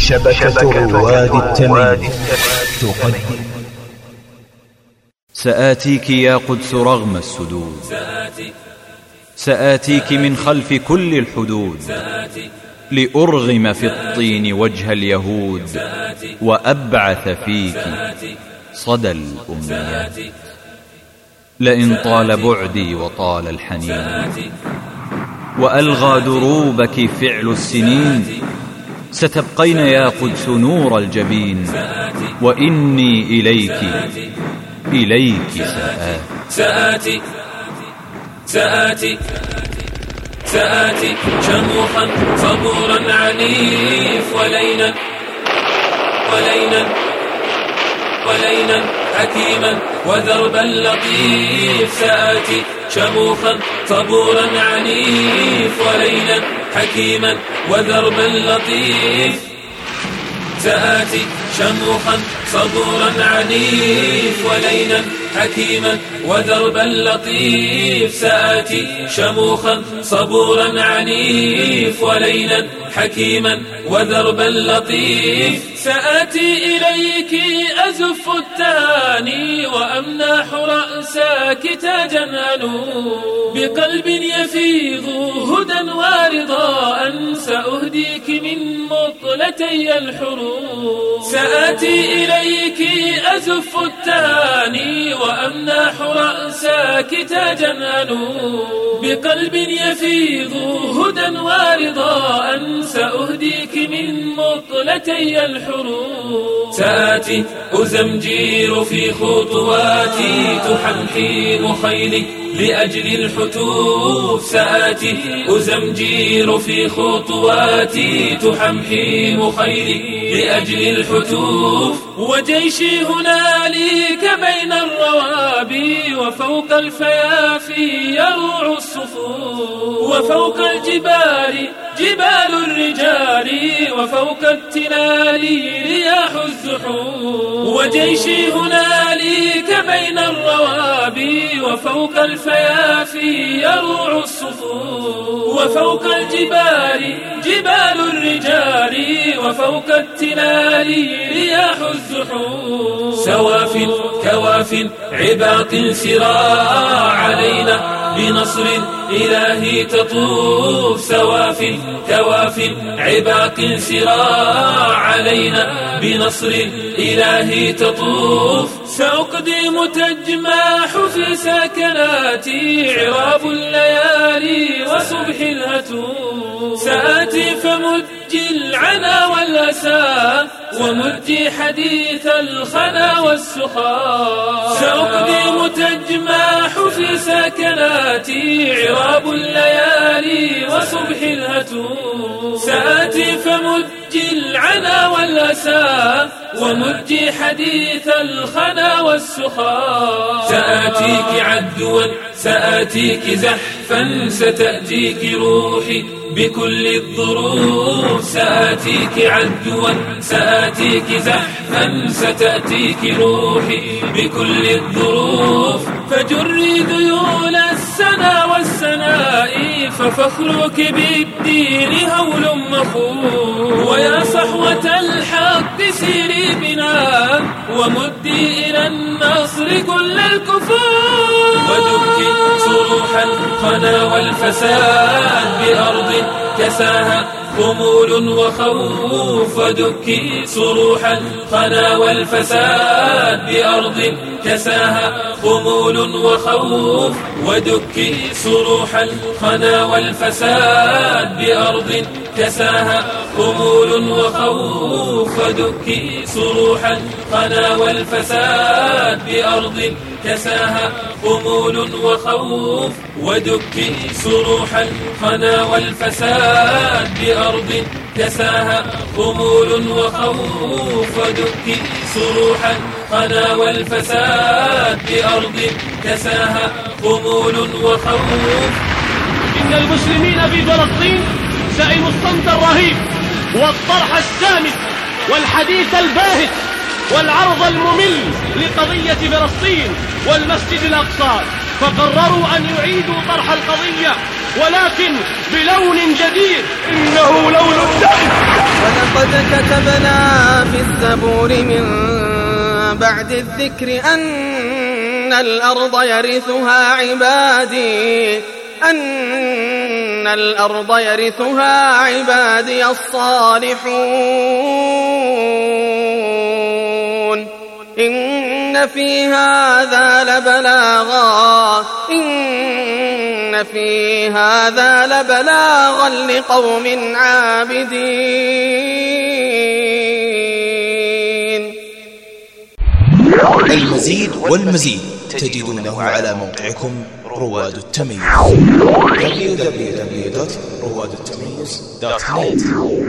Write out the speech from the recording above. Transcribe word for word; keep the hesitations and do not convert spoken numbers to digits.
شبكة رواد التميم تقدم. سآتيك يا قدس رغم السدود، سآتيك من خلف كل الحدود، لأرغم في الطين وجه اليهود، وأبعث فيك صدى الأمنيات. لئن طال بعدي وطال الحنين، وألغى دروبك فعل السنين، ستبقين يا قدس نور الجبين، وإني إليك إليك سآتي سآتي سآتي سآتي شموخا صبورا عنيف، ولينا ولينا ولينا حكيما ودربا لطيف. سآتي شموخا صبورا عنيف، ولينا حكيما ودربا لطيف. سآتي شموخا صبورا عنيف، ولينا حكيما ودربا لطيف. سآتي شموخا صبورا عنيف، ولينا حكيما ودربا لطيف. سآتي إليك أزف التهاني، وأمنح رأسك تاجا أنوف، بقلب يفيض هدى ورضاء، سأهديك من مطلتي الحروف. سآتي إليك أزف التهاني، وأمنح رأسك تاجا أنوف، بقلب يفيض هدى ورضاء، سأهديك من مطلتي الحروف. سآتي أزمجير في خطواتي، تحمحم خيلي لأجل الحتوف. سآتي أزمجير في خطواتي، تحمحم خيلي لأجل الحتوف. وجيشي هنالك بين الروابي، وفوق الفيافي يروع الصفوف، وفوق الجبال جبال الرجال، وفوق التلال رياح الزحوف. وجيشي هنالك بين الروابي، وفوق الفيافي يروع الصفوف، وفوق الجبال جبال الرجال، وفوق التلال رياح الزحوف. سواف كواف عباق سراع علينا، بنصر إلهي تطوف. سواف كواف عباق سراع علينا، بنصر إلهي تطوف. سأقدم تجماح في سكناتي، عراب الليالي وصبح الهتوف. سآتي فمجي العنا والأسى، ومجي حديث الخنا والسخاء. سأقدم تجماح في سكناتي، عراب الليالي وصبح الهتوف. سآتي فمجي العنا والأسى، ومجي حديث الخنا والسخاء. سآتيك عدوا سآتيك زحفا، ستأتيك روحي بكل الظروف. سآتيك عدوا سآتيك زحفا، ستأتيك روحي بكل الظروف. فجري ذيول السنا والسناء، ففخرك بالدين هول مخوف. ويا صحوة الحق سيري بنا، ومدي إلى النصر كل الكفور. ودكي صروح الخنا والفساد، بأرض كساها خمول وخوف. ودكي صروح الخنا والفساد، بأرض كساها خمول وخوف. ودكي صروح الخنا والفساد، بأرض كساها خمول وخوف. ودكي صروح الخنا والفساد، بأرض كساها خمول وخوف. ودكي صروح الخنا والفساد، بأرض كساها خمول وخوف. ودكي صروح الخنا والفساد، بأرض كساها خمول وخوف. إن المسلمين في فلسطين سئموا الصمت الرهيب، والطرح السامج، والحديث الباهت، والعرض الممل لقضية فلسطين والمسجد الأقصى، فقرروا أن يعيدوا طرح القضية ولكن بلون جديد، إنه لون الدم. ولقد كتبنا في الزبور من بعد الذكر أن الأرض يرثها عبادي أن الأرض يرثها عبادي الصالحون. إن في هذا لبلاغا إن في هذا لبلاغا لقوم عابدين. المزيد والمزيد تجدونه على موقعكم رواد التميز دبليو دبليو دبليو دوت رواد التميز دوت نت.